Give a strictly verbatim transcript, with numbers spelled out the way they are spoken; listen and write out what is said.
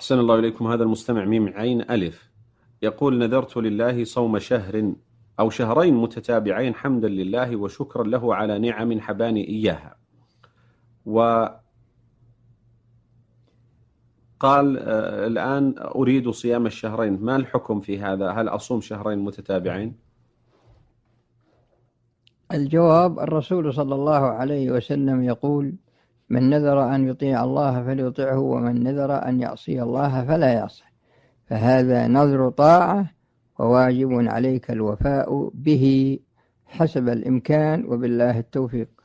أحسن الله إليكم. هذا المستمع ميم عين ألف يقول: نذرت لله صوم شهر أو شهرين متتابعين حمدا لله وشكرا له على نعم حباني إياها. وقال آه الآن أريد صيام الشهرين، ما الحكم في هذا؟ هل أصوم شهرين متتابعين؟ الجواب: الرسول صلى الله عليه وسلم يقول: من نذر أن يطيع الله فليطعه، ومن نذر أن يعصي الله فلا يعصه. فهذا نذر طاعة وواجب عليك الوفاء به حسب الإمكان، وبالله التوفيق.